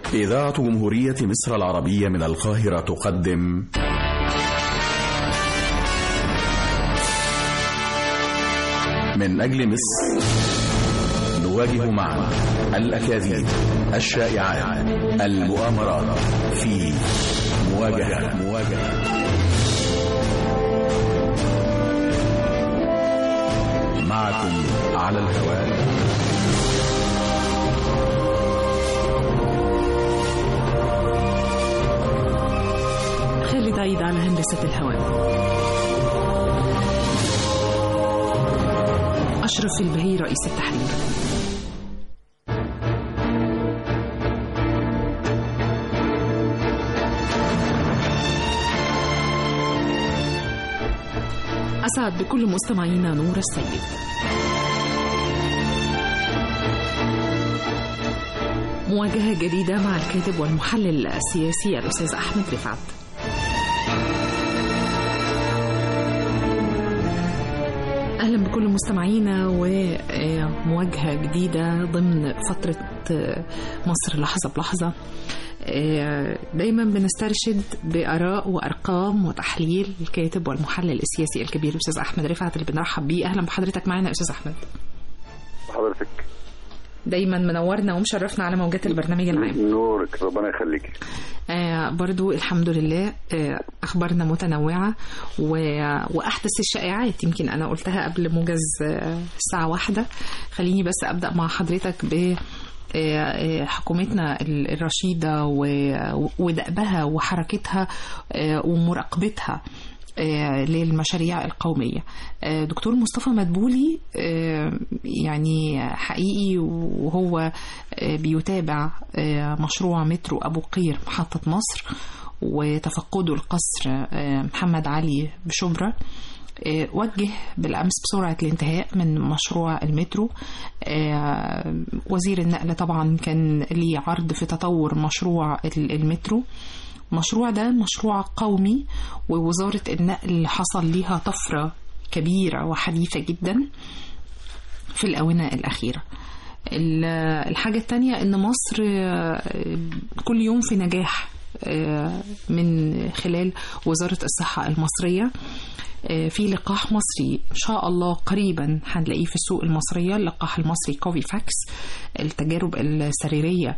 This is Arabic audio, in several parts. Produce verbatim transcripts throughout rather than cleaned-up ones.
إذاعة جمهورية مصر العربية من القاهرة تقدم من أجل مصر، نواجه معا الأكاذيب، الشائعات، المؤامرات في مواجهة مواجهة معكم على الهواء خالد عيد على هندسة الهواء، أشرف البهي رئيس التحرير. أسعد بكل مستمعينا نور السيد. مواجهة جديدة مع الكاتب والمحلل السياسي الأستاذ أحمد رفعت. أهلا بكل مستمعينا ومواجهة جديدة ضمن فترة مصر لحظة بلحظة. دايما بنسترشد بآراء وأرقام وتحليل الكاتب والمحلل السياسي الكبير الأستاذ أحمد رفعت اللي بنرحب بيه. أهلا بحضرتك معنا أستاذ أحمد. حضرتك دايما منورنا ومشرفنا على موجات البرنامج العام. نورك، ربنا يخليك. آه برضو الحمد لله. آه أخبارنا متنوعة وأحدث الشائعات يمكن أنا قلتها قبل موجز آه الساعة واحدة. خليني بس أبدأ مع حضرتك ب حكومتنا الرشيدة ودأبها وحركتها ومراقبتها للمشاريع القومية. دكتور مصطفى مدبولي يعني حقيقي وهو بيتابع مشروع مترو أبو قير محطة مصر وتفقده القصر محمد علي بشبرا، وجه بالأمس بسرعة الانتهاء من مشروع المترو. وزير النقل طبعا كان ليه عرض في تطور مشروع المترو. المشروع ده مشروع قومي ووزارة النقل حصل ليها طفرة كبيرة وحديثة جدا في الآونة الأخيرة. الحاجة التانية إن مصر كل يوم في نجاح من خلال وزارة الصحة المصرية في لقاح مصري إن شاء الله قريبا هنلاقيه في السوق المصرية، اللقاح المصري كوفي فاكس. التجارب السريرية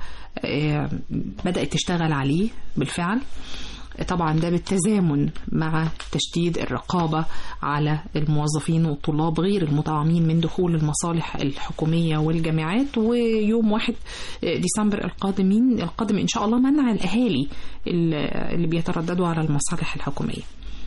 بدأت تشتغل عليه بالفعل، طبعا ده بالتزامن مع تشديد الرقابة على الموظفين والطلاب غير المطعمين من دخول المصالح الحكومية والجامعات. ويوم واحد ديسمبر القادمين القادم إن شاء الله منع الأهالي اللي بيترددوا على المصالح الحكومية.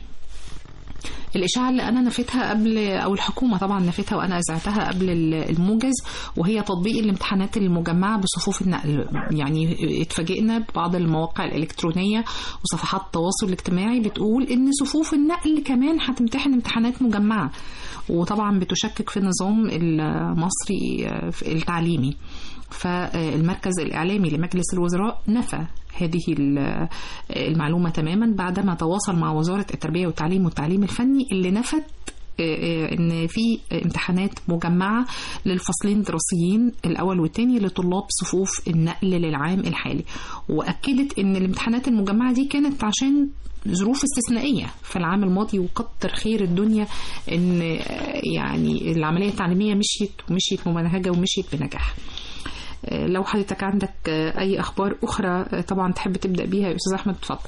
الإشاعة اللي أنا نفتها قبل أو الحكومة طبعا نفتها وأنا أزعتها قبل الموجز، وهي تطبيق الامتحانات المجمعة بصفوف النقل. يعني اتفاجئنا ببعض المواقع الإلكترونية وصفحات التواصل الاجتماعي بتقول إن صفوف النقل كمان هتمتحن امتحانات مجمعة، وطبعا بتشكك في النظام المصري التعليمي. فالمركز الإعلامي لمجلس الوزراء نفى هذه المعلومة تماما بعدما تواصل مع وزارة التربية والتعليم والتعليم الفني اللي نفت ان في امتحانات مجمعة للفصلين الدراسيين الاول والثاني لطلاب صفوف النقل للعام الحالي، واكدت ان الامتحانات المجمعة دي كانت عشان ظروف استثنائية في العام الماضي، وكتر خير الدنيا ان يعني العملية التعليمية مشيت ومشيت ممنهجة ومشيت بنجاح. لو حضرتك عندك أي أخبار أخرى طبعا تحب تبدأ بيها يا أستاذ أحمد تفضل.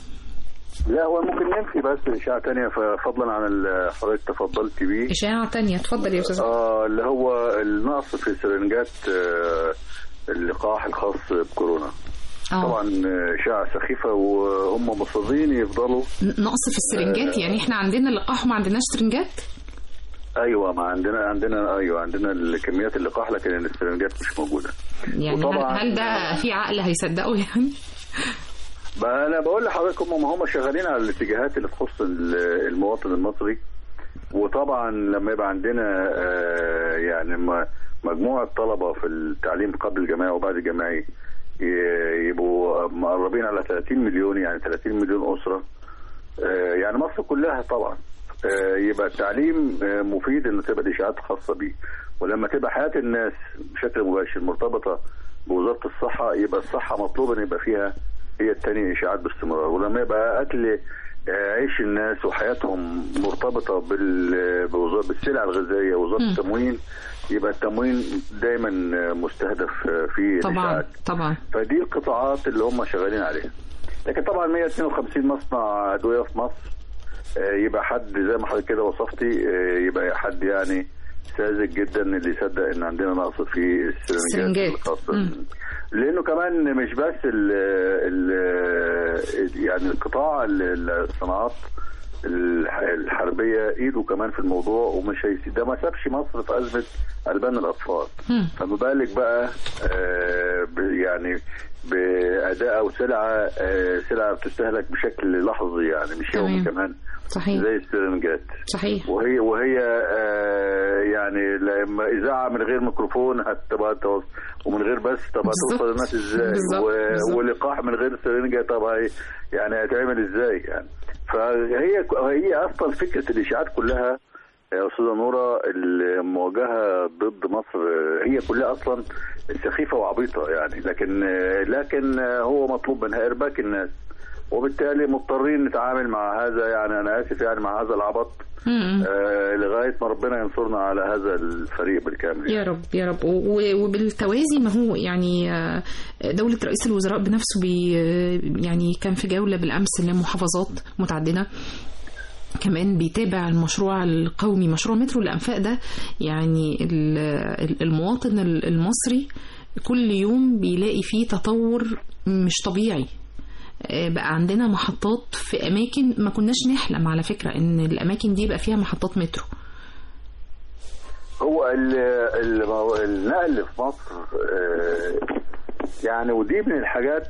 لا هو ممكن ننفي بس إشاعة تانية فضلا عن اللي حضرتك تفضلت بيه. إشاعة تانية تفضل يا أستاذ. آه اللي هو النقص في سرنجات آه اللقاح الخاص بكورونا. أوه. طبعا إشاعة سخيفة وهم مصرين يفضلوا. نقص في السرنجات آه يعني إحنا عندنا اللقاح وما عندناش سرنجات؟ ايوه ما عندنا عندنا ايوه عندنا الكميات اللقاح لكن السرنجات مش موجوده. يعني هل ده في عقل هيصدقوا يعني؟ بقى انا بقول لحضرتك هم هم شغالين على الاتجاهات اللي تخص المواطن المصري. وطبعا لما يبقى عندنا يعني مجموعه طلبه في التعليم قبل الجامعي وبعد الجامعي يبقوا مقربين على ثلاثين مليون، يعني ثلاثين مليون اسره، يعني مصر كلها طبعا يبقى التعليم مفيد ان تبقى الاشاعات خاصه بيه. ولما تبقى حياه الناس بشكل مباشر مرتبطه بوزاره الصحه، يبقى الصحه مطلوب ان يبقى فيها هي الثانيه اشاعات باستمرار. ولما يبقى اكل عيش الناس وحياتهم مرتبطه بال بالسلع الغذائيه ووزاره م. التموين، يبقى التموين دايما مستهدف في طبعا الإشاعات. طبعا. فدي القطاعات اللي هم شغالين عليها. لكن طبعا مية واثنين وخمسين مصنع ادويه في مصر، يبقى حد زي ما حضرتك كده وصفتي، يبقى حد يعني ساذج جدا اللي يصدق ان عندنا نقص في السرنجات الخاصه، لانه كمان مش بس ال ال يعني القطاع الصناعات الحربيه ايده كمان في الموضوع، ومش هيسيب ده، ما سابش مصر في ازمه البان الاطفال، فما بالك بقى آه يعني باداء او سلعه آه سلعه بتستهلك بشكل لحظي، يعني مش يومي كمان. صحيح. زي السرنجات. صحيح. وهي وهي آه يعني لما اذاعه من غير ميكروفون هتبقى توصل، ومن غير بس طب هتوصل للناس ازاي؟ ولقاح من غير سرنجه طب يعني هتعمل ازاي يعني؟ فهي هي اصلا فكره الاشاعات كلها يا استاذه نوره المواجهه ضد مصر هي كلها اصلا سخيفه وعبيطه يعني، لكن لكن هو مطلوب منها ارباك الناس، وبالتالي مضطرين نتعامل مع هذا، يعني انا اسف يعني مع هذا العبط آه لغايه ما ربنا ينصرنا على هذا الفريق بالكامل. يا رب يا رب. وبالتوازي ما هو يعني دوله رئيس الوزراء بنفسه بي يعني كان في جوله بالامس لمحافظات متعدده، كمان بيتابع المشروع القومي مشروع مترو الأنفاق ده. يعني المواطن المصري كل يوم بيلاقي فيه تطور مش طبيعي. بقى عندنا محطات في أماكن ما كناش نحلم على فكرة إن الأماكن دي يبقى فيها محطات مترو. هو النقل في مصر يعني، ودي من الحاجات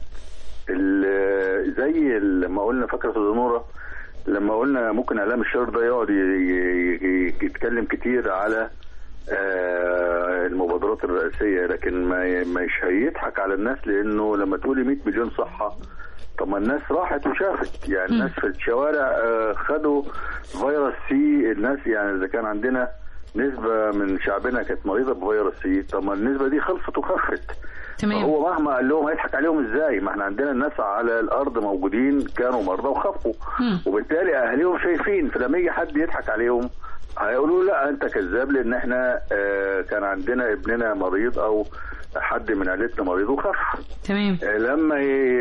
زي لما قلنا فاكرة الزنورة، لما قلنا ممكن اعلام الشر ده يقعد يتكلم كتير على المبادرات الرئاسيه، لكن ما مش هيضحك على الناس، لانه لما تقولي مئة مليون صحه، طب ما الناس راحت وشافت يعني. الناس في الشوارع خدوا فيروس سي، الناس يعني اذا كان عندنا نسبه من شعبنا كانت مريضه بفيروس سي، طب ما النسبه دي خلصت وخفت. تمام. هو مهما قال لهم هيضحك عليهم ازاي؟ ما احنا عندنا الناس على الارض موجودين كانوا مرضى وخفوا، وبالتالي اهاليهم شايفين، فلما يجي حد يضحك عليهم هيقولوا لا انت كذاب، لان احنا اه كان عندنا ابننا مريض او حد من عائلتنا مريض وخف. تمام. اه لما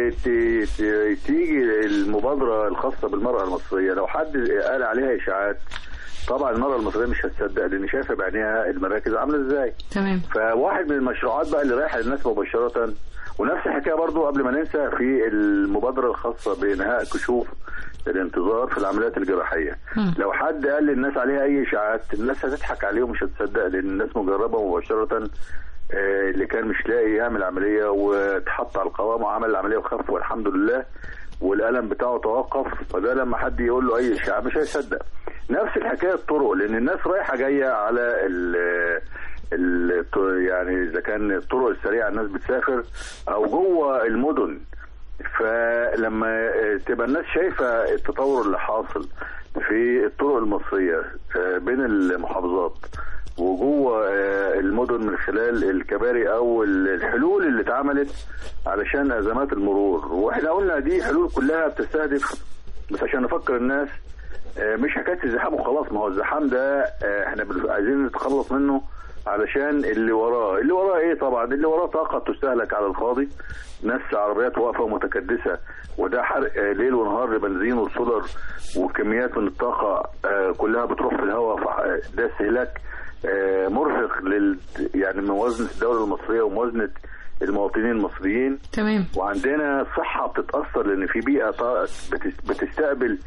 تيجي المبادره الخاصه بالمراه المصريه، لو حد قال عليها اشاعات، طبعا المرأة المصرية مش هتصدق، لان شايفه بعينيها المراكز عامله ازاي. تمام. فواحد من المشروعات بقى اللي رايحه للناس مباشره، ونفس الحكايه برضو قبل ما ننسى في المبادره الخاصه بانهاء كشوف الانتظار في العمليات الجراحيه. م. لو حد قال للناس عليها اي اشاعات، الناس هتضحك عليه ومش هتصدق، لان الناس مجربه مباشره، اللي كان مش لاقي يعمل عمليه واتحط على القوام وعمل العمليه وخف والحمد لله، والألم بتاعه توقف، فده لما حد يقول له أي إشاعة مش هيصدق. نفس الحكاية الطرق، لأن الناس رايحة جاية على ال ال يعني إذا كان الطرق السريعة الناس بتسافر أو جوه المدن، فلما تبقى الناس شايفة التطور اللي حاصل في الطرق المصرية بين المحافظات وجوه المدن من خلال الكباري او الحلول اللي اتعملت علشان ازمات المرور، واحنا قلنا دي حلول كلها بتستهدف، بس عشان نفكر الناس مش حكايه الزحام وخلاص. ما هو الزحام ده احنا عايزين نتخلص منه علشان اللي وراه، اللي وراه ايه؟ طبعا اللي وراه طاقه تستهلك على الفاضي، ناس عربيات واقفه ومتكدسه، وده حرق ليل ونهار لبنزين والسولر، وكميات من الطاقه كلها بتروح في الهواء، ده استهلاك مرهق لل يعني موازنه الدوله المصريه وموازنه المواطنين المصريين. تمام. وعندنا صحه بتتاثر، لان في بيئه بتستقبل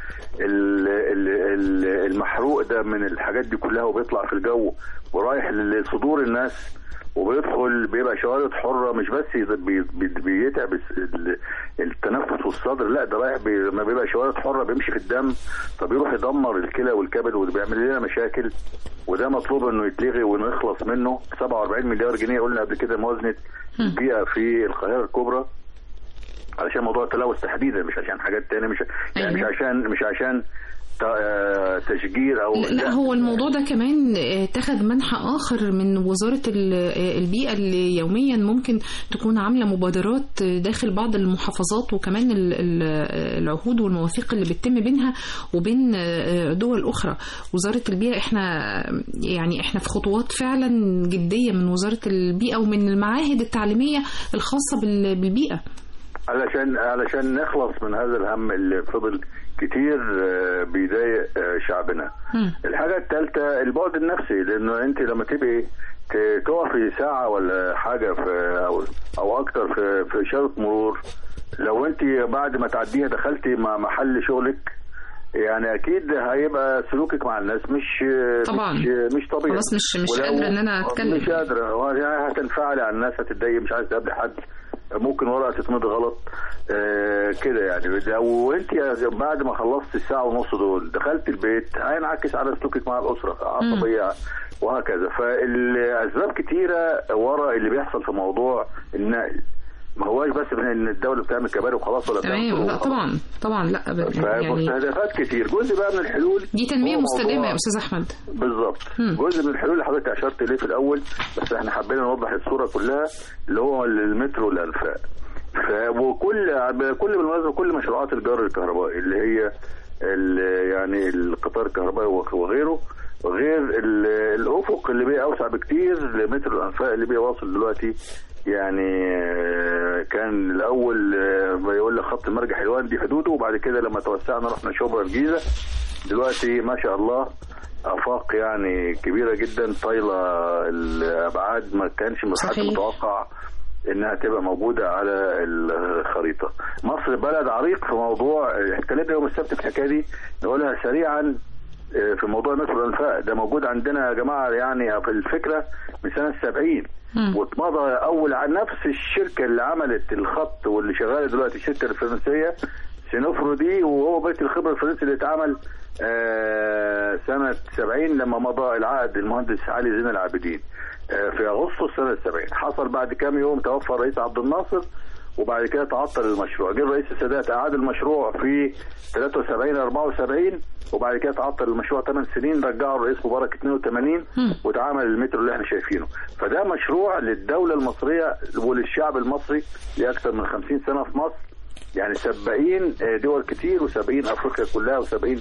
المحروق ده من الحاجات دي كلها، وبيطلع في الجو ورايح لصدور الناس، وبيدخل بيبقى شوارد حره، مش بس بيتعب التنفس والصدر، لا ده رايح بي لما بيبقى شوارد حره بيمشي في الدم، فبيروح يدمر الكلى والكبد وبيعمل لنا مشاكل، وده مطلوب انه يتلغي ونخلص منه. سبعة وأربعين مليار جنيه قلنا قبل كده موازنه البيئه في القاهره الكبرى، علشان موضوع التلوث تحديدا، مش عشان حاجات تانية، مش يعني مش عشان مش عشان تشجير او لا, لا هو الموضوع ده كمان اتخذ منحى اخر من وزاره البيئه اللي يوميا ممكن تكون عامله مبادرات داخل بعض المحافظات، وكمان العهود والمواثيق اللي بتتم بينها وبين دول اخرى. وزاره البيئه احنا يعني احنا في خطوات فعلا جديه من وزاره البيئه ومن المعاهد التعليميه الخاصه بالبيئه علشان علشان نخلص من هذا الهم اللي فضل كتير بيضايق شعبنا. م. الحاجه الثالثه البعد النفسي، لانه انت لما تبقي تقفي ساعه ولا حاجه في او او اكتر في في اشاره مرور، لو انت بعد ما تعديها دخلتي مع محل شغلك، يعني اكيد هيبقى سلوكك مع الناس مش طبعا مش, مش طبيعي. خلاص مش مش قادره ان انا اتكلم، مش قادره، يعني هتنفعلي على الناس، هتتضايقي، مش عايزه تقابلي حد، ممكن ورقه تتمضي غلط آه كده يعني. وانت بعد ما خلصت الساعه ونص دول دخلت البيت، هينعكس على سلوكك مع الاسره، عصبيه وهكذا. فالاسباب كتيره ورا اللي بيحصل في موضوع النقل، ما هواش بس من ان الدوله بتعمل كباري وخلاص ولا بتعمل. لا طبعا طبعا لا يعني مستهدفات كتير. جزء بقى من الحلول دي تنميه مستدامه يا استاذ احمد. بالظبط، جزء من الحلول اللي حضرتك اشرت اليه في الاول، بس احنا حبينا نوضح الصوره كلها، اللي هو المترو والانفاق. وكل كل بالمناسبه كل مشروعات الجار الكهربائي اللي هي يعني القطار الكهربائي وغيره، غير الافق اللي بقى اوسع بكتير لمترو الانفاق اللي بقى واصل دلوقتي. يعني كان الاول بيقول لك خط المرج حلوان دي حدوده، وبعد كده لما توسعنا رحنا شبرا الجيزه، دلوقتي ما شاء الله افاق يعني كبيره جدا طايله الابعاد ما كانش من حد متوقع انها تبقى موجوده على الخريطه. مصر بلد عريق في موضوع، اتكلمنا يوم السبت في الحكايه دي، نقولها سريعا في موضوع مترو الانفاق ده. موجود عندنا يا جماعه يعني في الفكره من سنه السبعين، واتمضى اول عن نفس الشركه اللي عملت الخط واللي شغاله دلوقتي الشركه الفرنسيه سينوفرو دي، وهو بيت الخبره الفرنسي اللي اتعمل آه سنه سبعين لما مضى العقد المهندس علي زين العابدين آه في اغسطس سنه سبعين. حصل بعد كام يوم توفى الرئيس عبد الناصر، وبعد كده تعطل المشروع. جه الرئيس السادات اعاد المشروع في ثلاثة وسبعين أربعة وسبعين، وبعد كده تعطل المشروع ثمان سنين، رجعوا الرئيس مبارك اثنين وثمانين واتعمل المترو اللي احنا شايفينه. فده مشروع للدوله المصريه وللشعب المصري لاكثر من خمسين سنه في مصر، يعني سبعين دول كتير وسبعين افريقيا كلها وسبعين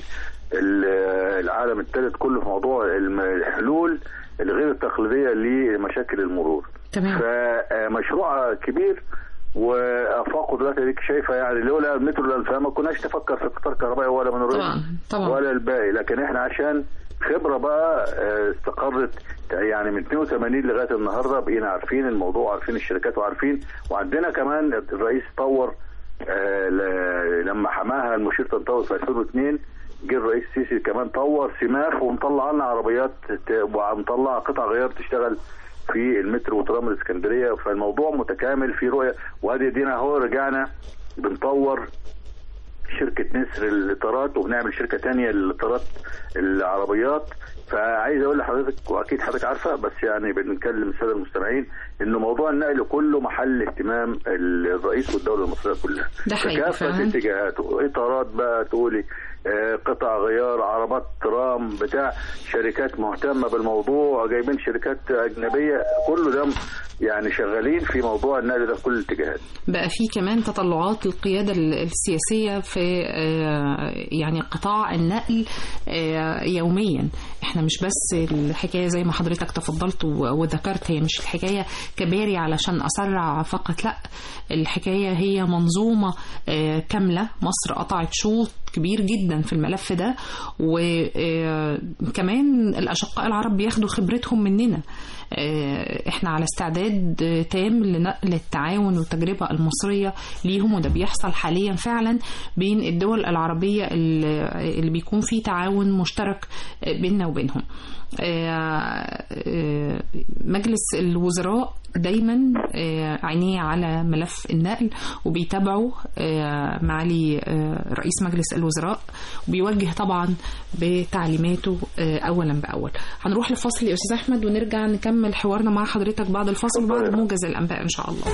العالم الثالث كله في موضوع الحلول الغير التقليديه لمشاكل المرور. تمام. فمشروع كبير وافاقه دلوقتي ديك شايفه، يعني لولا المترو الانفاق ما كناش نفكر في قطار كهربائي ولا من طبعا طبعا ولا الباقي. لكن احنا عشان خبره بقى استقرت يعني من اثنين وثمانين لغايه النهارده بقينا عارفين الموضوع، عارفين الشركات وعارفين. وعندنا كمان الرئيس طور لما حماها المشير طنطاوي في ألفين واثنين، جه الرئيس السيسي كمان طور سماف ومطلع لنا عربيات ومطلع قطع غيار تشتغل في المترو وترام الاسكندريه. فالموضوع متكامل في رؤيه. وادي دينا اهو رجعنا بنطور شركه نسر للاطارات وبنعمل شركه ثانيه للاطارات العربيات. فعايز اقول لحضرتك واكيد حضرتك عارفه، بس يعني بنكلم الساده المستمعين انه موضوع النقل كله محل اهتمام الرئيس والدوله المصريه كلها. ده حقيقي كافه اتجاهاته، اطارات بقى تقولي قطع غيار، عربات ترام بتاع، شركات مهتمه بالموضوع، جايبين شركات اجنبيه، كله ده يعني شغالين في موضوع النقل ده في كل الاتجاهات. بقى في كمان تطلعات القياده السياسيه في يعني قطاع النقل يوميا. احنا مش بس الحكايه زي ما حضرتك تفضلت وذكرت، هي مش الحكايه كباري علشان اسرع فقط، لا، الحكايه هي منظومه كامله. مصر قطعت شوط كبير جدا في الملف ده، وكمان الاشقاء العرب بياخدوا خبرتهم مننا. احنا على استعداد تام لنقل التعاون والتجربة المصرية ليهم، وده بيحصل حاليا فعلا بين الدول العربية اللي بيكون فيه تعاون مشترك بيننا وبينهم. مجلس الوزراء دايما عينيه على ملف النقل وبيتابعوا معالي رئيس مجلس الوزراء، وبيوجه طبعا بتعليماته اولا باول. هنروح لفاصل يا استاذ احمد ونرجع نكمل حوارنا مع حضرتك بعد الفاصل وبعد موجز الانباء ان شاء الله.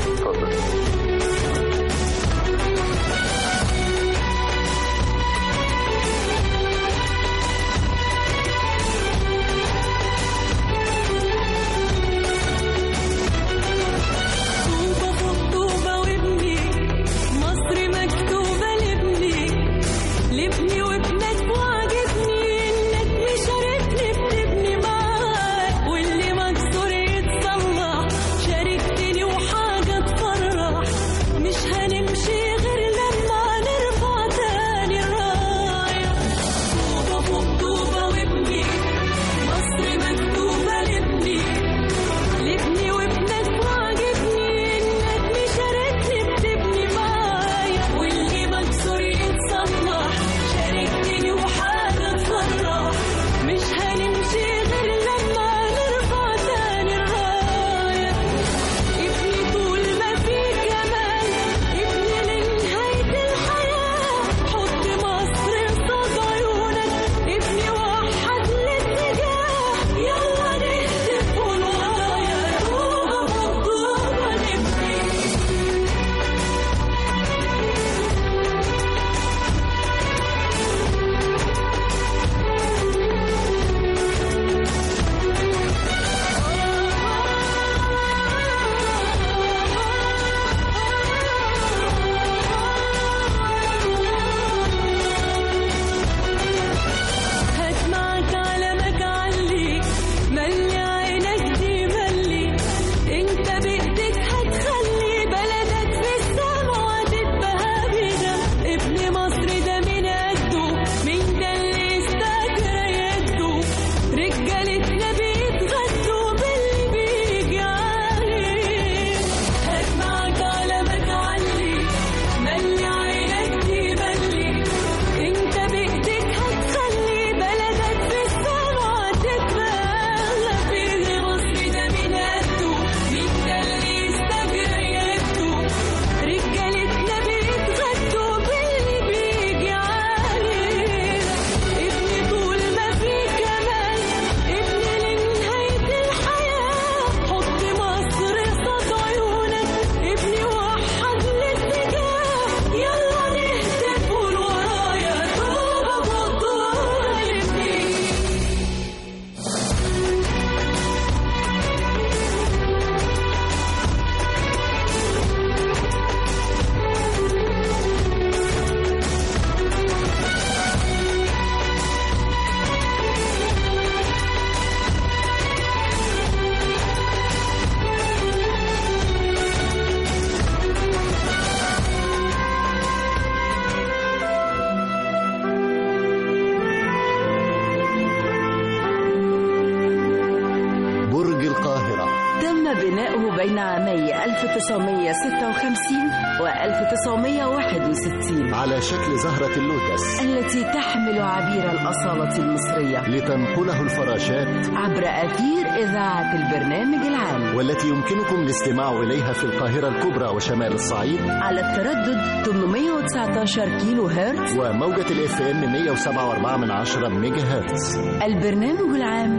بناؤه بين عامي ألف وتسعمائة وستة وخمسين وألف وتسعمائة وواحد وستين على شكل زهرة اللوتس التي تحمل عبير الأصالة المصرية لتنقله الفراشات عبر أثير إذاعة البرنامج العام، والتي يمكنكم الاستماع إليها في القاهرة الكبرى وشمال الصعيد على التردد ثمانمائة وتسعة عشر كيلو هرتز وموجة الاف ام مئة وسبعة وأربعة من عشرة ميجا هرتز. البرنامج العام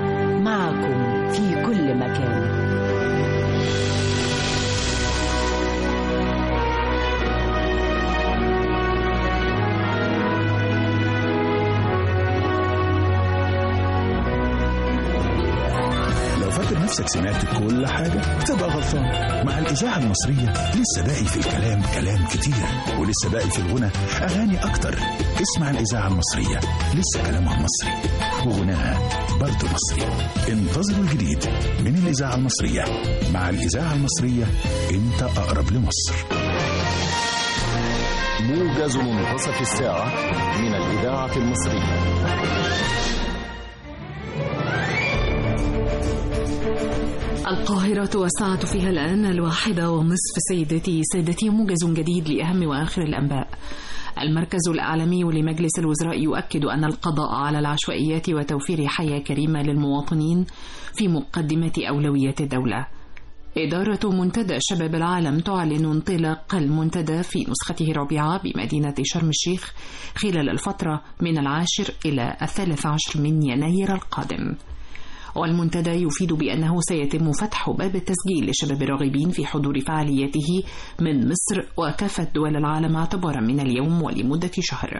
معكم في كل مكان. فاكر نفسك سمعت كل حاجة تبقى غلطان. مع الإذاعة المصرية لسه باقي في الكلام كلام كتير، ولسه باقي في الغنى أغاني أكتر. اسمع الإذاعة المصرية، لسه كلامها مصري وغناها برضه مصري. انتظروا الجديد من الإذاعة المصرية. مع الإذاعة المصرية أنت أقرب لمصر. موجز منتصف الساعة من الإذاعة المصرية. القاهرة والساعة فيها الآن الواحدة ونصف. سيدتي سادتي، موجز جديد لأهم وآخر الأنباء. المركز الإعلامي لمجلس الوزراء يؤكد أن القضاء على العشوائيات وتوفير حياة كريمة للمواطنين في مقدمة أولويات الدولة. إدارة منتدى شباب العالم تعلن انطلاق المنتدى في نسخته الرابعة بمدينة شرم الشيخ خلال الفترة من العاشر إلى الثالث عشر من يناير القادم. والمنتدى يفيد بأنه سيتم فتح باب التسجيل لشباب الراغبين في حضور فعالياته من مصر وكافة دول العالم اعتبارا من اليوم ولمدة شهر.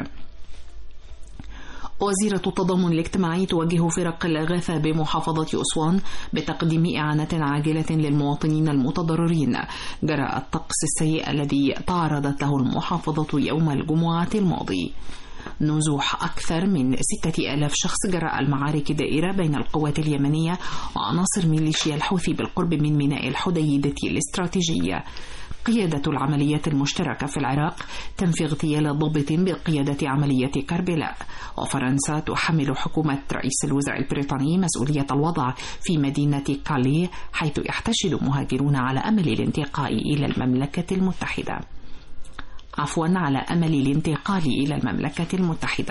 وزيرة التضامن الاجتماعي توجه فرق الإغاثة بمحافظة أسوان بتقديم إعانة عاجلة للمواطنين المتضررين جراء الطقس السيء الذي تعرضت له المحافظة يوم الجمعة الماضي. نزوح أكثر من ستة آلاف شخص جراء المعارك الدائرة بين القوات اليمنية وعناصر ميليشيا الحوثي بالقرب من ميناء الحديدة الاستراتيجية. قيادة العمليات المشتركة في العراق تنفي اغتيال ضابط بقيادة عملية كربلاء. وفرنسا تحمل حكومة رئيس الوزراء البريطاني مسؤولية الوضع في مدينة كاليه حيث يحتشد مهاجرون على أمل الانتقال إلى المملكة المتحدة. عفوا على أمل الانتقال إلى المملكة المتحدة.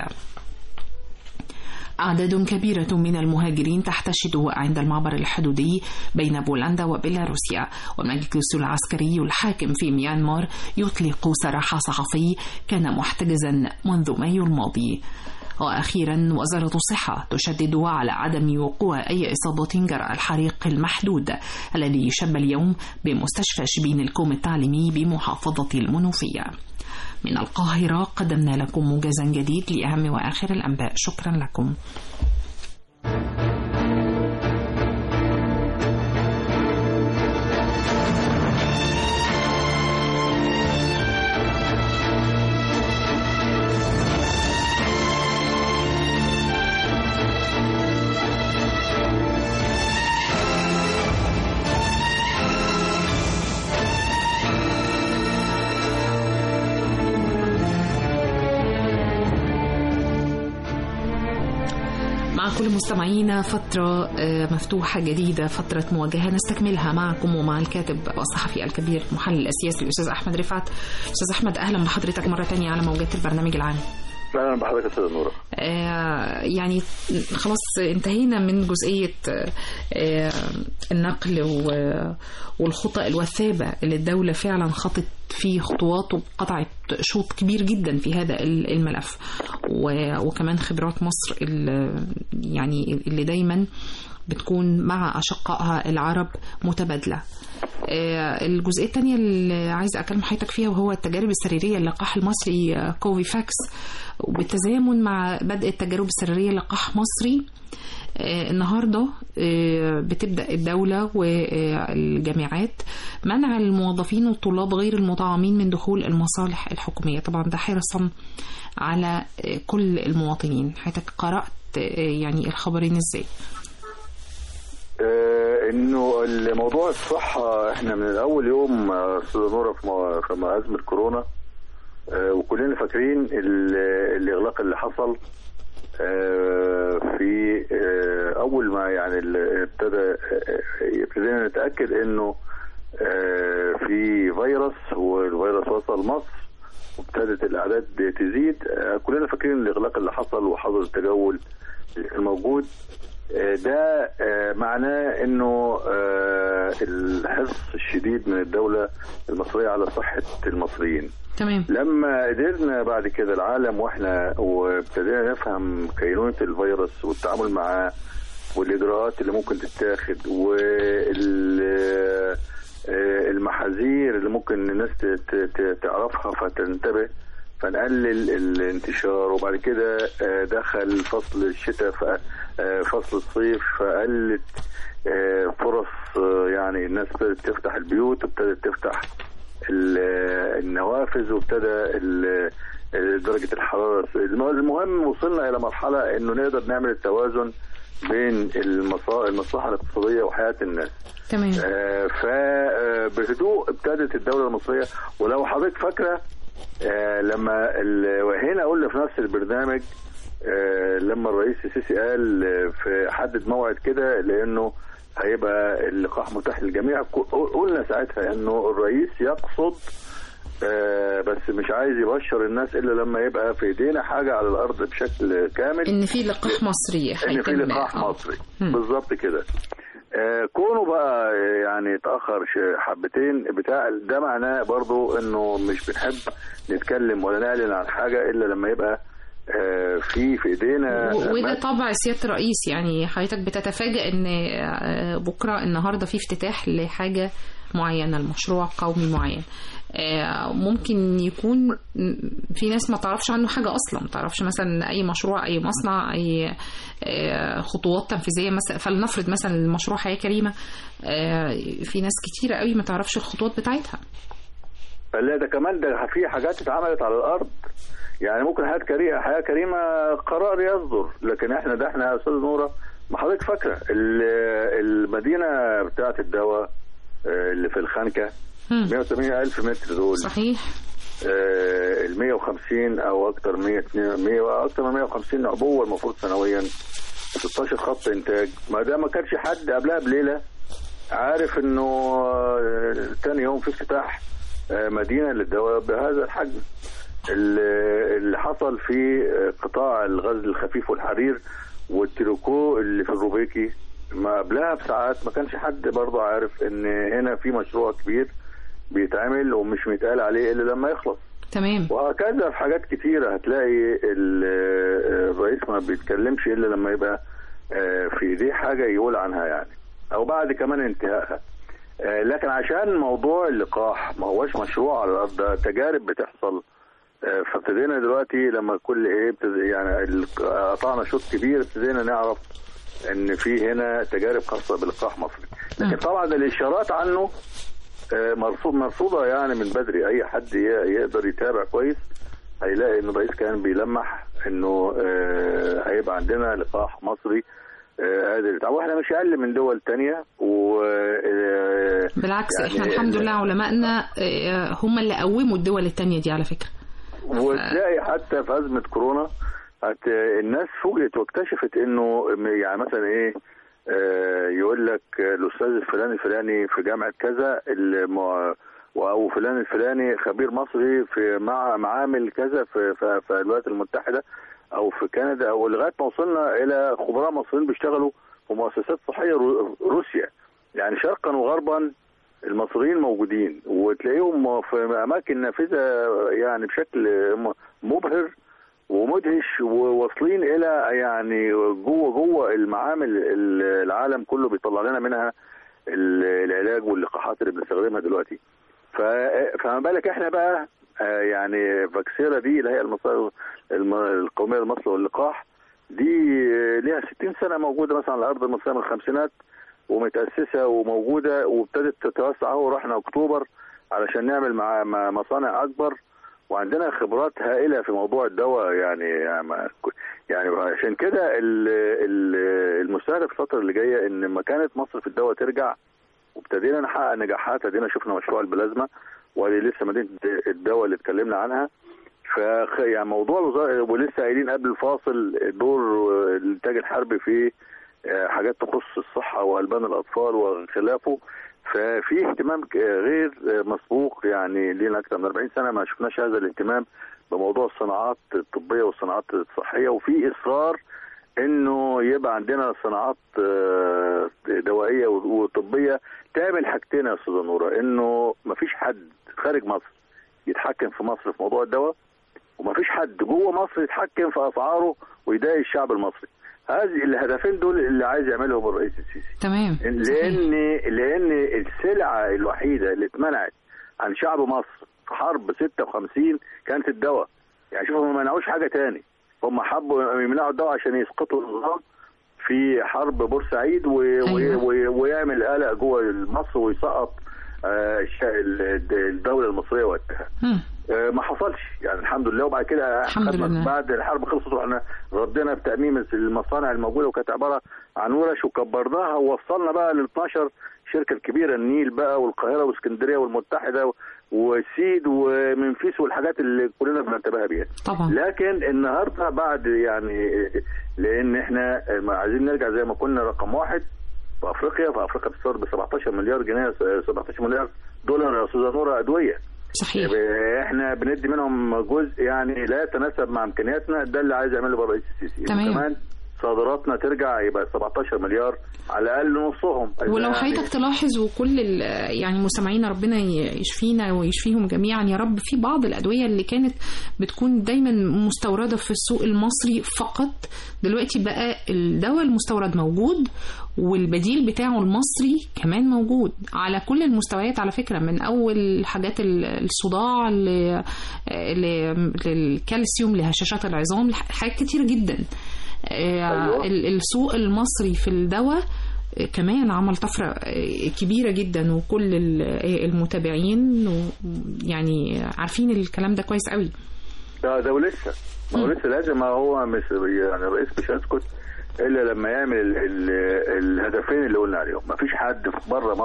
أعداد كبيرة من المهاجرين تحتشد عند المعبر الحدودي بين بولندا وبيلاروسيا، والمجلس العسكري الحاكم في ميانمار يطلق سراح صحفي كان محتجزا منذ مايو الماضي. وأخيرا وزارة الصحة تشدد على عدم وقوع أي إصابات جراء الحريق المحدود الذي شب اليوم بمستشفى شبين الكوم التعليمي بمحافظة المنوفية. من القاهرة قدمنا لكم موجزا جديد لأهم وآخر الأنباء. شكرا لكم. كل مستمعينا فترة مفتوحة جديدة، فترة مواجهة نستكملها معكم ومع الكاتب والصحفي الكبير محلل السياسي الأستاذ أحمد رفعت. أستاذ أحمد أهلا بحضرتك مرة تانية على موجات البرنامج العام. اهلا بحضرتك يا استاذ نوره. آه يعني خلاص انتهينا من جزئيه آه النقل والخطى الوثابه اللي الدوله فعلا خطت فيه خطوات وقطعت شوط كبير جدا في هذا الملف، وكمان خبرات مصر اللي يعني اللي دايما بتكون مع أشقائها العرب متبادلة. الجزئية الثانية اللي عايز أكلم حضرتك فيها وهو التجارب السريرية اللقاح المصري كوفيفاكس، وبالتزامن مع بدء التجارب السريرية لقاح مصري النهاردة بتبدأ الدولة والجامعات منع الموظفين والطلاب غير المطعمين من دخول المصالح الحكومية، طبعا ده حرصا على كل المواطنين. حضرتك قرأت يعني الخبرين ازاي؟ آه انه الموضوع الصحة احنا من الاول يوم استاذ نورة في ازمة كورونا آه وكلنا فاكرين الاغلاق اللي حصل آه في آه اول ما يعني ابتدى ابتدينا نتأكد انه آه في فيروس والفيروس وصل مصر وابتدت الاعداد تزيد. آه كلنا فاكرين الاغلاق اللي حصل وحظر التجول الموجود. ده معناه انه الحرص الشديد من الدولة المصرية على صحة المصريين. تمام. لما قدرنا بعد كده العالم واحنا وابتدينا نفهم كينونة الفيروس والتعامل معاه والاجراءات اللي ممكن تتاخد والمحاذير اللي ممكن الناس تعرفها فتنتبه فنقلل الانتشار، وبعد كده دخل فصل الشتاء فصل الصيف فقلت فرص، يعني الناس ابتدت تفتح البيوت وابتدت تفتح النوافذ وابتدى درجة الحرارة. المهم وصلنا إلى مرحلة إنه نقدر نعمل التوازن بين المصلحة الاقتصادية وحياة الناس. تمام. فبهدوء ابتدت الدولة المصرية، ولو حضرتك فاكرة آه لما هنا قلنا في نفس البرنامج آه لما الرئيس السيسي قال آه في حدد موعد كده لانه هيبقى اللقاح متاح للجميع، قلنا ساعتها انه الرئيس يقصد آه بس مش عايز يبشر الناس الا لما يبقى في ايدينا حاجه على الارض بشكل كامل، ان في لقاح مصري ان في لقاح مصري بالظبط كده. آه كونه بقى يعني تأخر حبتين بتاع ده معناه برضو انه مش بنحب نتكلم ولا نعلن عن حاجة الا لما يبقى آه في في ايدينا. وده طبع سيادة الرئيس، يعني حضرتك بتتفاجأ ان آه بكرة النهاردة في افتتاح لحاجة معينة، المشروع قومي معين آه ممكن يكون في ناس ما تعرفش عنه حاجة أصلا، ما تعرفش مثلا أي مشروع أي مصنع أي آه خطوات تنفيذية مثلا. فلنفرض مثلا المشروع حياة كريمة آه في ناس كتيرة قوي ما تعرفش الخطوات بتاعتها. لا ده كمان ده في حاجات اتعملت على الأرض، يعني ممكن حياة كريمة حياة كريمة قرار يصدر، لكن احنا ده احنا يا أستاذ نورة ما حضرتك فاكرة المدينة بتاعت الدواء اللي في الخانكة مية وثمانين ألف متر دول صحيح. آه ال مية وخمسين او اكتر مية مية اكتر من مية وخمسين عبوه المفروض سنويا، ستاشر خط انتاج. ما ده ما كانش حد قبلها بليله عارف انه آه تاني يوم في افتتاح آه مدينه للدواء بهذا الحجم. اللي حصل في قطاع الغزل الخفيف والحرير والتريكو اللي في الروبيكي ما قبلها بساعات ما كانش حد برضه عارف ان هنا في مشروع كبير بيتعمل ومش متقال عليه الا لما يخلص. تمام. وهكذا في حاجات كتيره هتلاقي الرئيس ما بيتكلمش الا لما يبقى في ايديه حاجه يقول عنها يعني، او بعد كمان انتهائها. لكن عشان موضوع اللقاح ما هوش مشروع على الارض، ده تجارب بتحصل. فابتدينا دلوقتي لما كل ايه يعني قطعنا شوط كبير ابتدينا نعرف ان في هنا تجارب خاصه بلقاح مصري. لكن طبعا الاشارات عنه مرصود مرصوده يعني من بدري. اي حد يقدر يتابع كويس هيلاقي ان الرئيس كان بيلمح انه هيبقى عندنا لقاح مصري قادر يتعامل. واحنا مش اقل من دول تانية و بالعكس يعني احنا الحمد لله علمائنا هم اللي قوموا الدول التانية دي على فكره. وتلاقي حتى في أزمة كورونا الناس فوجئت واكتشفت انه يعني مثلا ايه آه يقول لك الاستاذ الفلاني الفلاني في جامعة كذا او فلان الفلاني خبير مصري في مع معامل كذا في, في, في الولايات المتحدة او في كندا، او لغاية ما وصلنا الى خبراء مصريين بيشتغلوا في مؤسسات صحية روسيا. يعني شرقا وغربا المصريين موجودين وتلاقيهم في اماكن نافذه يعني بشكل مبهر ومدهش، وواصلين الى يعني جوه جوه المعامل العالم كله بيطلع لنا منها العلاج واللقاحات اللي بنستخدمها دلوقتي. فما بالك احنا بقى يعني فاكسيرا دي الهيئه المصريه القوميه للمصل واللقاح دي ليها ستين سنه موجوده مثلا على الارض المصريه من الخمسينات ومتأسسة وموجودة وابتدت تتوسع. اهو رحنا اكتوبر علشان نعمل مع مصانع اكبر، وعندنا خبرات هائلة في موضوع الدواء يعني يعني عشان كده المستهدف الفترة اللي جاية ان مكانة مصر في الدواء ترجع، وابتدينا نحقق نجاحات. ادينا شفنا مشروع البلازما ولي لسه مدينة الدواء اللي اتكلمنا عنها. ف يعني موضوع ولسه قايلين قبل الفاصل دور الانتاج الحربي في حاجات تخص الصحة وألبان الأطفال وخلافه. ففي اهتمام غير مسبوق يعني لينا أكثر من أربعين سنة ما شفناش هذا الاهتمام بموضوع الصناعات الطبية والصناعات الصحية، وفي إصرار إنه يبقى عندنا صناعات دوائية وطبية تعمل حاجتين يا أستاذة نورة، إنه مفيش حد خارج مصر يتحكم في مصر في موضوع الدواء، ومفيش حد جوه مصر يتحكم في أسعاره ويضايق الشعب المصري. هذه الهدفين دول اللي عايز يعملهم الرئيس السيسي. تمام. لان لان السلعه الوحيده اللي اتمنعت عن شعب مصر في حرب ستة وخمسين كانت الدواء. يعني شوفوا ما منعوش حاجه تاني، هم حبوا يمنعوا الدواء عشان يسقطوا النظام في حرب بورسعيد و... أيوة. و... ويعمل قلق جوه مصر ويسقط آه الدوله المصريه وقتها. ما حصلش يعني الحمد لله. وبعد كده بعد الحرب خلصت واحنا ردينا بتأميم المصانع الموجوده، وكانت عباره عن ورش وكبرناها ووصلنا بقى ل اتناشر شركه الكبيره، النيل بقى والقاهره واسكندريه والمتحده وسيد ومنفيس والحاجات اللي كلنا بننتبه بيها طبعا. لكن النهارده بعد يعني لان احنا عايزين نرجع زي ما كنا رقم واحد في افريقيا. في افريقيا بتصدر ب سبعتاشر مليار جنيه سبعتاشر مليار دولار يا استاذه نوره ادويه. صحيح. احنا بندي منهم جزء يعني لا يتناسب مع امكانياتنا. ده اللي عايز يعمله الرئيس السيسي. تمام. كمان صادراتنا ترجع يبقى سبعتاشر مليار على الاقل نصهم. ولو حضرتك تلاحظ وكل يعني مستمعينا ربنا يشفينا ويشفيهم جميعا يا رب، في بعض الادويه اللي كانت بتكون دايما مستورده في السوق المصري فقط، دلوقتي بقى الدواء المستورد موجود والبديل بتاعه المصري كمان موجود على كل المستويات على فكرة، من أول حاجات الصداع للكالسيوم لهشاشات العظام، حاجات كتير جدا. أيوة. السوق المصري في الدواء كمان عمل طفرة كبيرة جدا، وكل المتابعين يعني عارفين الكلام ده كويس قوي. ده ده ولسه ما هو لسه لازم، هو مش يعني الرئيس مش هيسكت الا لما يعمل ال ال الهدفين اللي قلنا عليهم. ما فيش حد بره مصر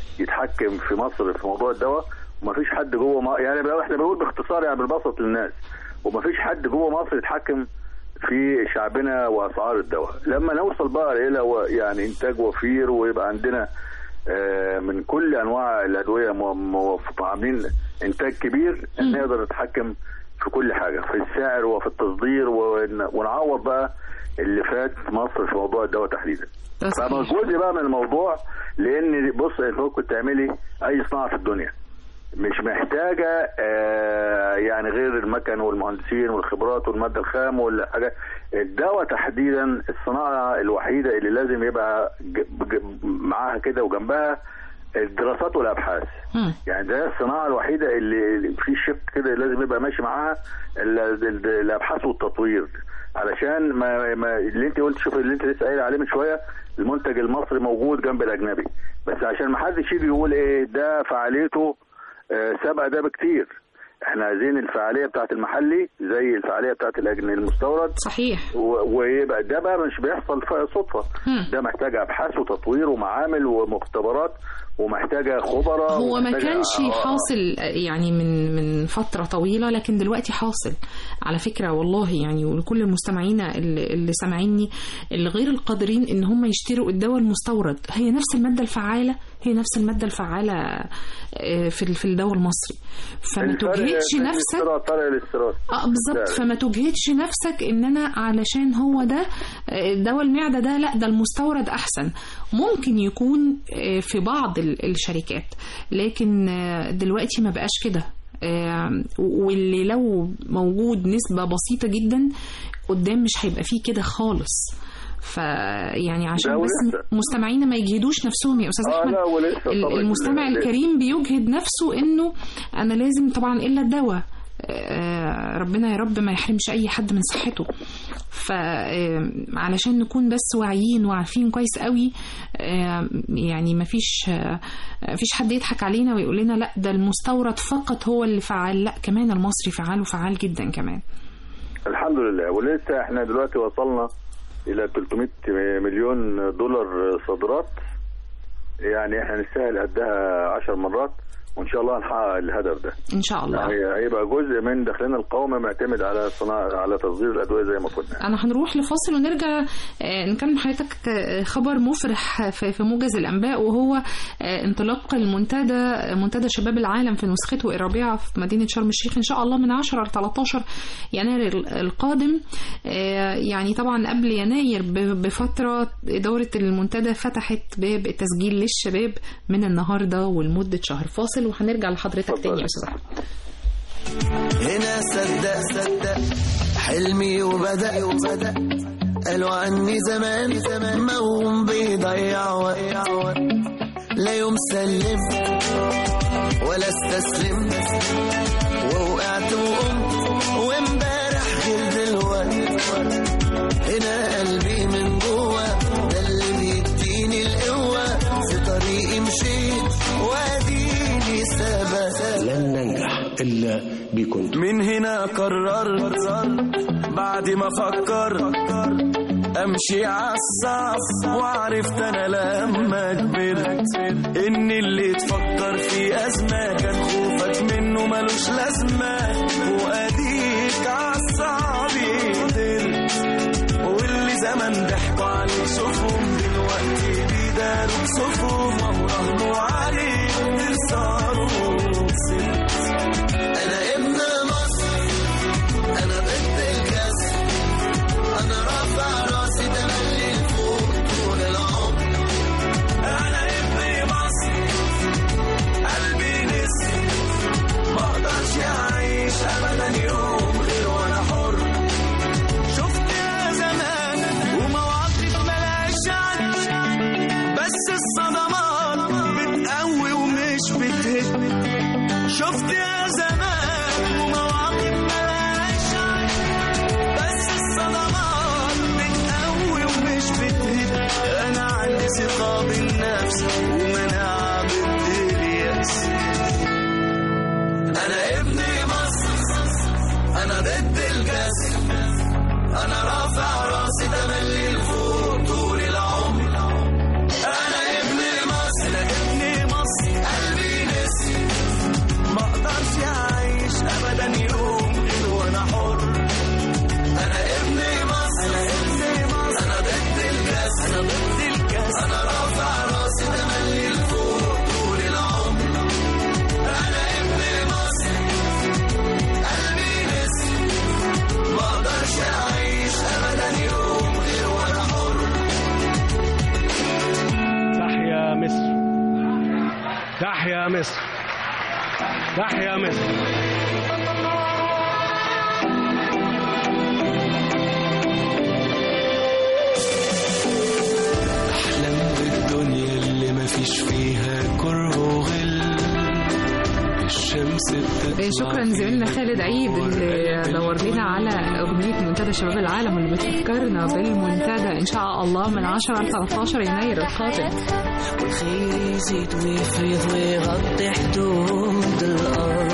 يتحكم في مصر في موضوع الدواء، ومفيش حد جوه م... يعني احنا بنقول باختصار يعني بالبسط للناس، ومفيش حد جوه مصر يتحكم في شعبنا واسعار الدواء. لما نوصل بقى الى يعني انتاج وفير ويبقى عندنا من كل انواع الادويه عاملين انتاج كبير، نقدر نتحكم في كل حاجه، في السعر وفي التصدير، ونعوض بقى اللي فات مصر في موضوع الدواء تحديدا. فجزء بقى من الموضوع، لان بص انت ممكن تعملي اي صناعه في الدنيا مش محتاجه آه يعني غير المكن والمهندسين والخبرات والماده الخام والحاجات. الدواء تحديدا الصناعه الوحيده اللي لازم يبقى معاها كده وجنبها الدراسات والابحاث. م. يعني ده الصناعه الوحيده اللي في شق كده لازم يبقى ماشي معاها الابحاث والتطوير، علشان ما, ما اللي انت قلت شوف اللي انت لسه قايل عليه من شويه، المنتج المصري موجود جنب الاجنبي، بس عشان ما حدش يجي يقول ايه ده فعاليته سابقه ده بكتير. احنا عايزين الفعاليه بتاعت المحلي زي الفعاليه بتاعت الاجنبي المستورد. صحيح. ويبقى ده بقى مش بيحصل صدفه، ده محتاج ابحاث وتطوير ومعامل ومختبرات ومحتاجه خبراء. هو ما كانش آه. حاصل يعني من من فتره طويله، لكن دلوقتي حاصل على فكره والله يعني. ولكل المستمعين اللي, اللي سامعيني اللي غير القادرين ان هم يشتروا الدواء المستورد، هي نفس الماده الفعاله، هي نفس الماده الفعاله في في الدواء المصري. فما تجهدش نفسك اه بالظبط، فما تجهدش نفسك ان انا علشان هو ده دواء المعده ده، لا ده المستورد احسن. ممكن يكون في بعض الشركات، لكن دلوقتي ما بقاش كده. واللي لو موجود نسبة بسيطة جدا قدام مش هيبقى فيه كده خالص. فيعني عشان بس مستمعينا ما يجهدوش نفسهم يا أستاذ أحمد. آه المستمع الكريم بيجهد نفسه إنه أنا لازم طبعا إلا الدواء. آه ربنا يا رب ما يحرمش أي حد من صحته. فعلشان نكون بس واعيين وعارفين كويس قوي، آه يعني ما فيش آه فيش حد يضحك علينا ويقول لنا لا ده المستورد فقط هو اللي فعال، لا كمان المصري فعال وفعال جدا كمان. الحمد لله. ولسه احنا دلوقتي وصلنا الى ثلاثمائة مليون دولار صادرات، يعني احنا نستاهل قدها عشر مرات، وان شاء الله نحقق الهدف ده ان شاء الله. هيبقى جزء من دخلنا القومي معتمد على صناعه على تصدير الادويه زي ما كنا. انا هنروح لفاصل ونرجع نكمل حضرتك خبر مفرح في موجز الانباء، وهو انطلاق المنتدى منتدى شباب العالم في نسخته الرابعه في مدينه شرم الشيخ ان شاء الله من عشرة ل ثلاثة عشر يناير القادم. يعني طبعا قبل يناير بفتره دوره المنتدى فتحت باب التسجيل للشباب من النهارده ولمده شهر. فاصل وهنرجع لحضرتك تاني يا استاذ. هنا صدق صدق حلمي وبدأ وبدأ قالوا عني زمان زمان موهوم بيضيع وقت، لا يوم سلمت ولا استسلمت ووقعت وقمت وامبارح غير دلوقتي. هنا قلبي من جوه ده اللي بيديني القوة، في طريقي مشيت واديني ثبت. لن ننجح إلا بكم. من هنا قررت بعد ما فكرت امشي عالصف، وعرفت انا لما كبرت ان اللي تفكر في ازمه كان خوفك منه ملوش لازمه، واديك عالصعب قدرت. واللي زمان ضحكوا عليك شوفهم دلوقتي بيداروا بصفهم، وراهنوا عليك تخسروا وخسرت. انا ابن مصر انا ضد الكسر، انا رافع راسي تملي لفوق طول العمر. انا ابن مصر قلبي نسر، ما اقدرش اعيش ابدا يوم غير وانا حر. شفت يا زمان ومواقف ملهاش عد، بس الصدمات بتقوي ومش بتهد. شفت يا زمان ومواقف ملهاش عد، بس الصدمات بتقوي ومش بتهد. انا عندي ثقة بالنفس ومناعة ضد اليأس. انا ابن مصر انا ضد الكسر، انا رافع راسي تملي لفوق طول العمر. انا ابن مصر انا ابن مصر تحيا مصر، تحيا مصر. أحلم بالدنيا اللي مفيش فيها كره وغل، الشمس بتطلع. شكرا زميلنا خالد عيد اللي دور لنا على أغنية منتدى شباب العالم اللي بتفكرنا بالمنتدى إن شاء الله من عشرة ل ثلاثة عشر يناير القادم. والخير يزيد ويفيض ويغطي حدود الأرض.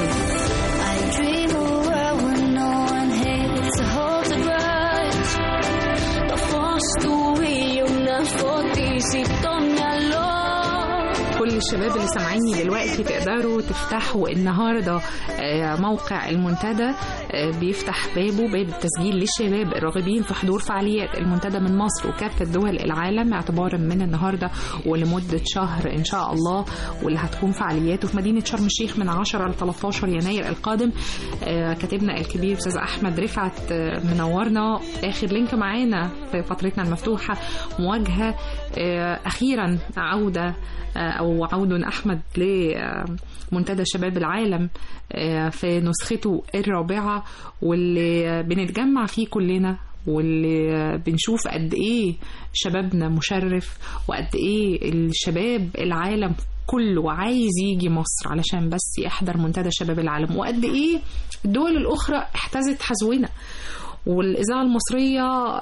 كل الشباب اللي سامعيني دلوقتي تقدروا تفتحوا النهارده موقع المنتدى، بيفتح بابه باب التسجيل للشباب الراغبين في حضور فعاليات المنتدى من مصر وكافة دول العالم اعتبارا من النهارده ولمدة شهر إن شاء الله، واللي هتكون فعالياته في مدينة شرم الشيخ من عشرة ل ثلاثة عشر يناير القادم. كاتبنا الكبير أستاذ أحمد رفعت منورنا، آخر لينك معانا في فترتنا المفتوحة، مواجهة أخيرا عودة أو عود أحمد لمنتدى شباب العالم في نسخته الرابعة، واللي بنتجمع فيه كلنا، واللي بنشوف قد إيه شبابنا مشرف وقد إيه الشباب العالم كله عايز يجي مصر علشان بس يحضر منتدى شباب العالم، وقد إيه الدول الأخرى احتزت حزونا. والإذاعة المصرية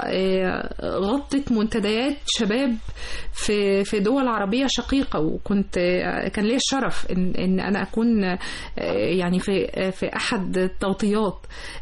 غطت منتديات شباب في في دول عربية شقيقة، وكنت كان لي الشرف إن إن أنا أكون يعني في في أحد التغطيات.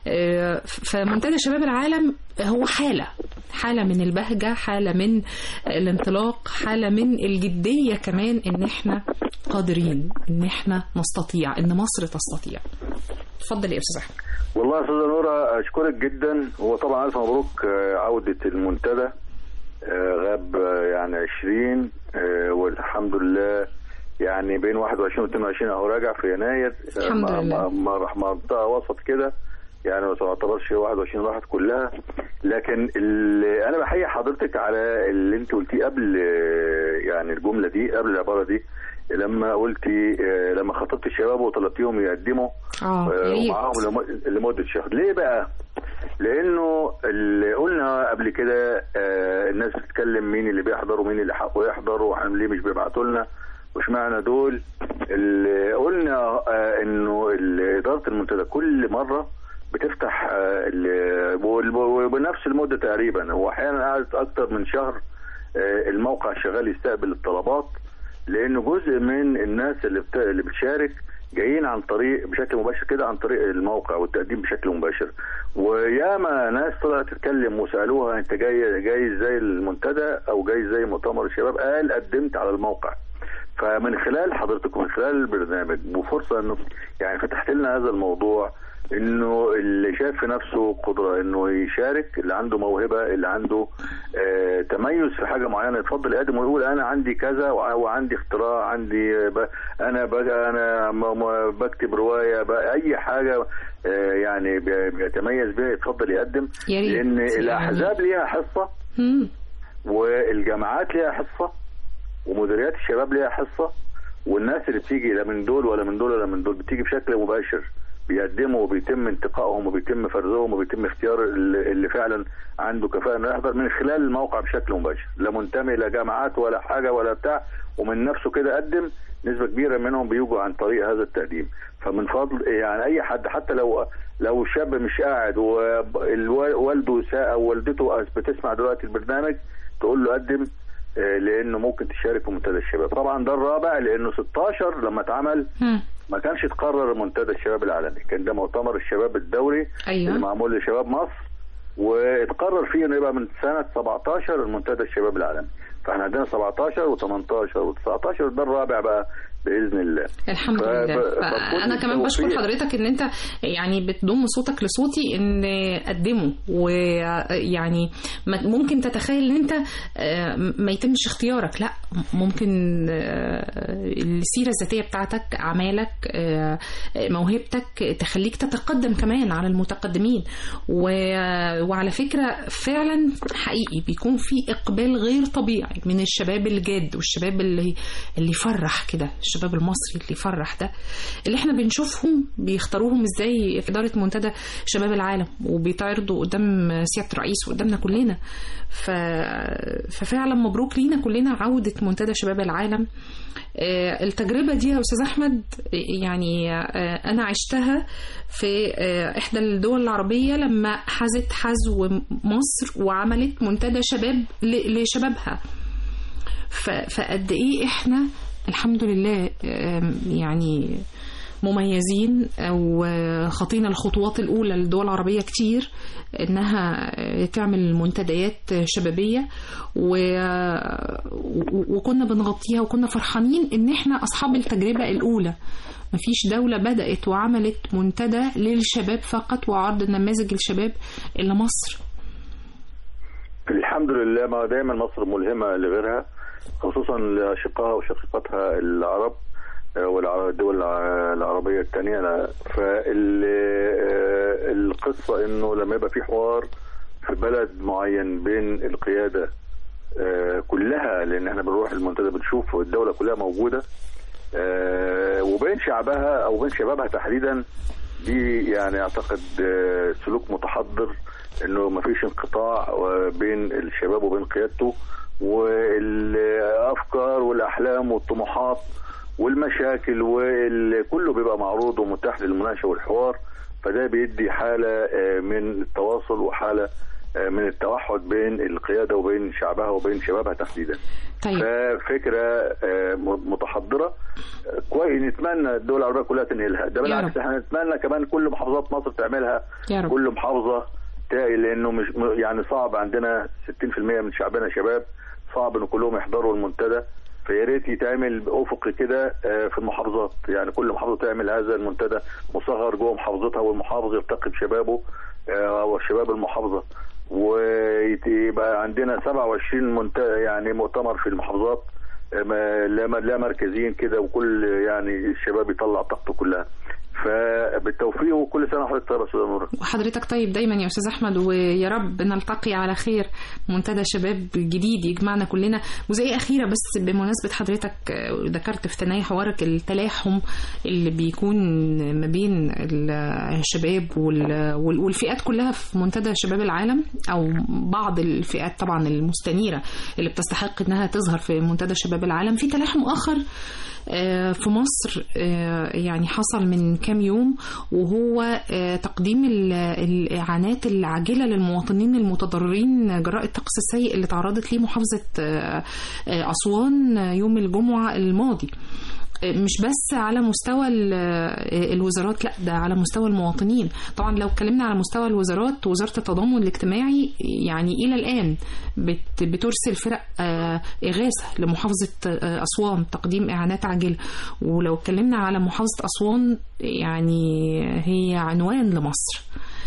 فمنتدى شباب العالم هو حالة حالة من البهجة، حالة من الانطلاق، حالة من الجدية كمان، إن إحنا قادرين، إن إحنا نستطيع، إن مصر تستطيع. اتفضل يا أستاذ أحمد. والله يا أستاذة نورة أشكرك جدا. هو طبعا ألف مبروك عودة المنتدى، غاب يعني عشرين والحمد لله يعني بين واحد وعشرين واثنين وعشرين أهو راجع في يناير. الحمد لله. ما راح منطقة وسط كده يعني ما تعتبرش واحد وعشرين راحت كلها، لكن اللي أنا بحيي حضرتك على اللي أنت قلتيه قبل، يعني الجملة دي قبل العبارة دي، لما قلتي لما خطبت الشباب وطلبتيهم يقدموا معاهم لمدة شهر. ليه بقى؟ لأنه اللي قلنا قبل كده الناس بتتكلم مين اللي بيحضر ومين اللي حقه يحضر وحن ليه مش بيبعتوا لنا وش معنى دول. اللي قلنا انه إدارة المنتدى كل مرة بتفتح بنفس المدة تقريبا، واحيانا قعدت اكتر من شهر الموقع شغال يستقبل الطلبات، لانه جزء من الناس اللي بت... اللي بتشارك جايين عن طريق بشكل مباشر كده عن طريق الموقع والتقديم بشكل مباشر. وياما ناس طلعت تتكلم وسالوها انت جاي جاي ازاي المنتدى او جاي ازاي مؤتمر الشباب، قال قدمت على الموقع. فمن خلال حضرتك ومن خلال البرنامج وفرصه انه يعني فتحت لنا هذا الموضوع، انه اللي شايف في نفسه قدره انه يشارك، اللي عنده موهبه، اللي عنده آه تميز في حاجه معينه، يتفضل يقدم ويقول انا عندي كذا وعندي اختراع، عندي ب... انا بقى انا بكتب روايه بقى اي حاجه آه يعني بيتميز بيها، يتفضل يقدم. لان الاحزاب ليها حصه والجامعات ليها حصه ومديريات الشباب ليها حصه، والناس اللي بتيجي لا من دول ولا من دول ولا من دول بتيجي بشكل مباشر، بيقدموا وبيتم انتقائهم وبيتم فرزهم وبيتم اختيار اللي فعلا عنده كفاءة انه يحضر من خلال الموقع بشكل مباشر، لا منتمي لا جامعات ولا حاجة ولا بتاع، ومن نفسه كده قدم. نسبة كبيرة منهم بيجوا عن طريق هذا التقديم. فمن فضل يعني اي حد حتى لو لو الشاب مش قاعد ووالده او والدته بتسمع دلوقتي البرنامج تقول له قدم، لانه ممكن تشارك في منتدى الشباب. طبعا ده الرابع، لانه ستاشر لما اتعمل ما كانش تقرر منتدى الشباب العالمي، كان ده مؤتمر الشباب الدوري. أيوة. اللي معمول لشباب مصر، واتقرر فيه انه يبقى من سنه سبعتاشر المنتدى الشباب العالمي. فاحنا عندنا سبعتاشر وتمنتاشر وتسعتاشر، ده الرابع بقى باذن الله. الحمد ف... لله. انا كمان بشكر حضرتك ان انت يعني بتضم صوتك لصوتي ان قدموا، ويعني ممكن تتخيل ان انت ما يتمش اختيارك، لا ممكن السيرة الذاتية بتاعتك، أعمالك، موهبتك تخليك تتقدم كمان على المتقدمين. وعلى فكرة فعلا حقيقي بيكون في إقبال غير طبيعي من الشباب الجاد والشباب اللي اللي يفرح كده، الشباب المصري اللي يفرح ده اللي احنا بنشوفهم بيختاروهم ازاي في إدارة منتدى شباب العالم وبيتعرضوا قدام سيادة الرئيس وقدامنا كلنا. ف... ففعلا مبروك لينا كلنا عودة منتدى شباب العالم. التجربة دي يا أستاذ أحمد يعني أنا عشتها في إحدى الدول العربية لما حازت حزو مصر وعملت منتدى شباب لشبابها. فقد إيه إحنا الحمد لله يعني مميزين أو خطينا الخطوات الأولى للدول العربية كتير إنها تعمل منتديات شبابية، وكنا بنغطيها وكنا فرحانين إن إحنا أصحاب التجربة الأولى. مفيش دولة بدأت وعملت منتدى للشباب فقط وعرض نماذج الشباب إلا مصر. الحمد لله، ما دايما مصر ملهمة لغيرها، خصوصا لأشقائها وشقيقاتها العرب والدول العربية الثانية. فالقصة انه لما يبقى في حوار في بلد معين بين القيادة كلها، لان احنا بنروح المنتدى بنشوف الدولة كلها موجودة، وبين شعبها او بين شبابها تحديدا، دي يعني اعتقد سلوك متحضر، انه ما فيش انقطاع بين الشباب وبين قيادته، والافكار والاحلام والطموحات والمشاكل وكله بيبقى معروض ومتاح للمناقشه والحوار. فده بيدي حاله من التواصل وحاله من التوحد بين القياده وبين شعبها وبين شبابها تحديدا. طيب. ففكره متحضره كويس، نتمنى الدول العربيه كلها تنقلها. ده بالعكس احنا نتمنى كمان كل محافظات مصر تعملها، كل محافظه تلاقي، لانه مش يعني صعب، عندنا ستين بالمية من شعبنا شباب، صعب ان كلهم يحضروا المنتدى. فيا ريت يتعمل افقي كده في المحافظات، يعني كل محافظه تعمل هذا المنتدى مصغر جوه محافظتها، والمحافظ يلتقي بشبابه او شباب المحافظه، ويبقى عندنا سبعة وعشرين منتدى يعني مؤتمر في المحافظات لا مركزيين كده، وكل يعني الشباب يطلع طاقته كلها. فبالتوفيق وكل سنه وحضرتك طيب يا استاذ نور. وحضرتك طيب دايما يا استاذ احمد، ويا رب نلتقي على خير منتدى شباب جديد يجمعنا كلنا. وزي اخيره بس بمناسبه حضرتك ذكرت في ثنايا حوارك التلاحم اللي بيكون ما بين الشباب والفئات كلها في منتدى شباب العالم، او بعض الفئات طبعا المستنيره اللي بتستحق انها تظهر في منتدى شباب العالم. في تلاحم اخر في مصر يعني حصل من كام يوم، وهو تقديم الإعانات العاجلة للمواطنين المتضررين جراء الطقس السيء اللي تعرضت ليه محافظة أسوان يوم الجمعة الماضي. مش بس على مستوى الوزارات، لا ده على مستوى المواطنين. طبعا لو اتكلمنا على مستوى الوزارات، وزارة التضامن الاجتماعي يعني إلى الآن بترسل فرق إغاثة لمحافظة أسوان تقديم إعانات عاجلة. ولو اتكلمنا على محافظة أسوان يعني هي عنوان لمصر.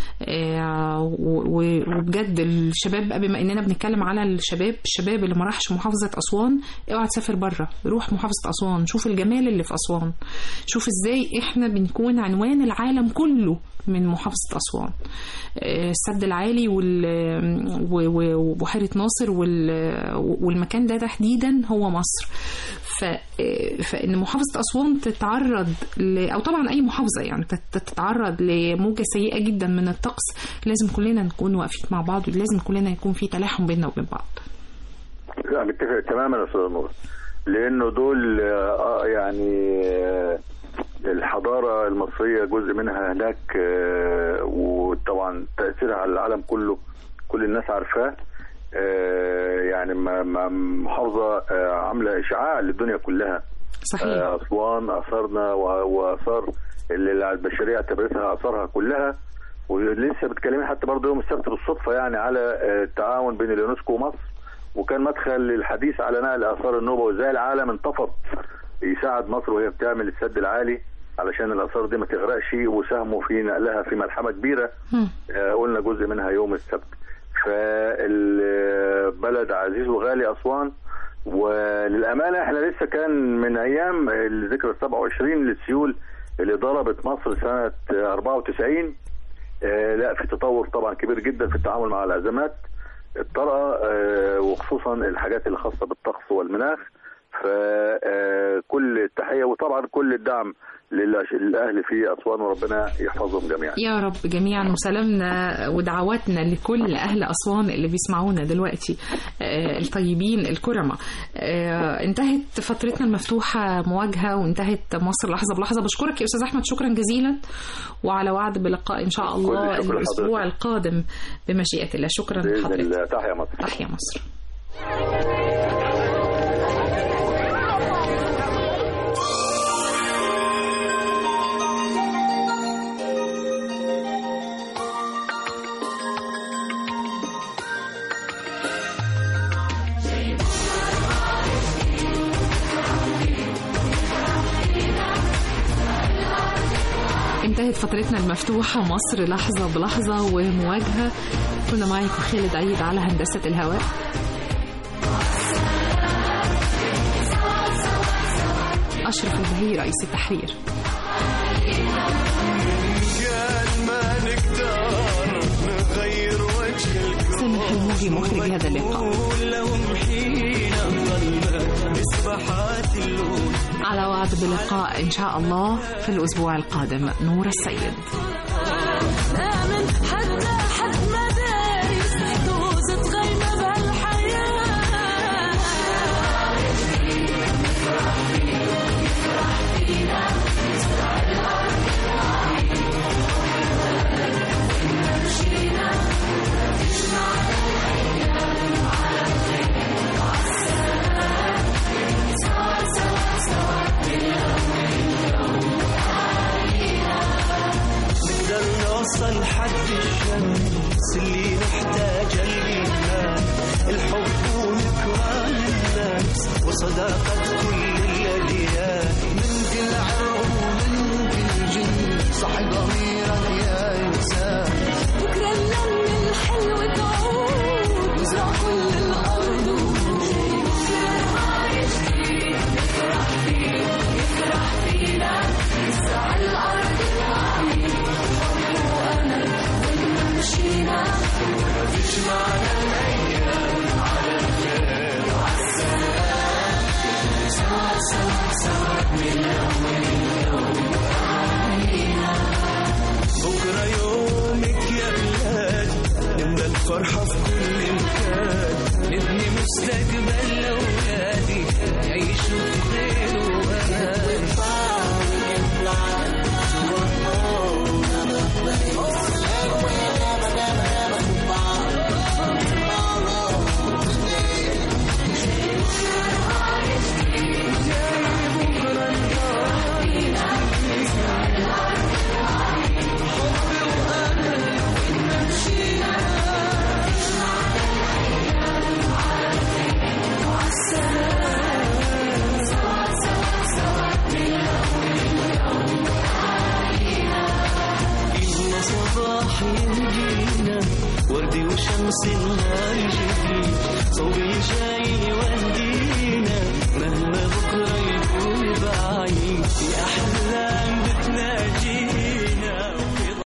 وبجد الشباب، بما اننا بنتكلم على الشباب، الشباب اللي ما راحش محافظه اسوان اوعى تسافر بره، روح محافظه اسوان، شوف الجمال اللي في اسوان، شوف ازاي احنا بنكون عنوان العالم كله من محافظه اسوان. السد العالي وبحيره ناصر والمكان ده تحديدا هو مصر. فإن محافظة أسوان تتعرض ل... أو طبعا أي محافظة يعني تتعرض لموجة سيئة جدا من الطقس، لازم كلنا نكون واقفين مع بعض، ولازم كلنا يكون في تلاحم بيننا وبين بعض. لا متفق تماما يا أستاذ نور، لأنه دول يعني الحضارة المصرية جزء منها هناك، وطبعا تأثيرها على العالم كله كل الناس عارفاه. يعني محافظة عاملة إشعاع للدنيا كلها. صحيح. أسوان أثرنا وأثار اللي البشرية اعتبرتها أثارها كلها. ولسه بتكلمين حتى برضه يوم السبت بالصدفة يعني على التعاون بين اليونسكو ومصر، وكان مدخل للحديث على نقل آثار النوبة وإزاي العالم انتفض يساعد مصر وهي بتعمل السد العالي علشان الآثار دي ما تغرقش، وساهموا في نقلها في ملحمة كبيرة. قلنا جزء منها يوم السبت. فالبلد عزيز وغالي أسوان، وللامانه احنا لسه كان من ايام الذكرى السبعة وعشرين للسيول اللي ضربت مصر سنه أربعة وتسعين. آه لا في تطور طبعا كبير جدا في التعامل مع الازمات الطارئه، آه وخصوصا الحاجات اللي خاصه بالطقس والمناخ. فكل التحيه وطبعا كل الدعم للأهل في أسوان، وربنا يحفظهم جميعا يا رب جميعا. وسلامنا ودعواتنا لكل أهل أسوان اللي بيسمعونا دلوقتي الطيبين الكرمة. انتهت فترتنا المفتوحة مواجهة وانتهت مصر لحظة بلحظة. بشكرك يا أستاذ أحمد شكرا جزيلا، وعلى وعد بلقاء إن شاء الله الأسبوع القادم بمشيئة الله. شكرا لحضرتك. تحيا مصر. تحيا مصر. انتهت فترتنا المفتوحة مصر لحظة بلحظة ومواجهة. كنا معاكم خالد عيد على هندسة الهواء. أشرف البهي رئيس التحرير. سامح الموجي مخرج هذا اللقاء. على وعد بلقاء إن شاء الله في الأسبوع القادم. نور السيد. نوصل حد الشمس اللي نحتاج ليها، الحب ونكران الناس وصداقة كل الأديان. من كل عرب ومن كل جن صح ضميرك يا إنسان. بكرة اللمة الحلوة تعود وزرع كل الأرض وجود. بكرة يجي نفرح فيه يفرح فينا يزرع الأرض العميق. مشينا وتجمعنا الأيام على الخير وعالسلام. سوا سوا سوا من أول يوم علينا. بكرة يومك يا بلاد نملى الفرحة في كل مكان. نبني مستقبل لأولادي يعيشوا في خير وأمان. صباح يجينا وردي وشمس النهار يجينا.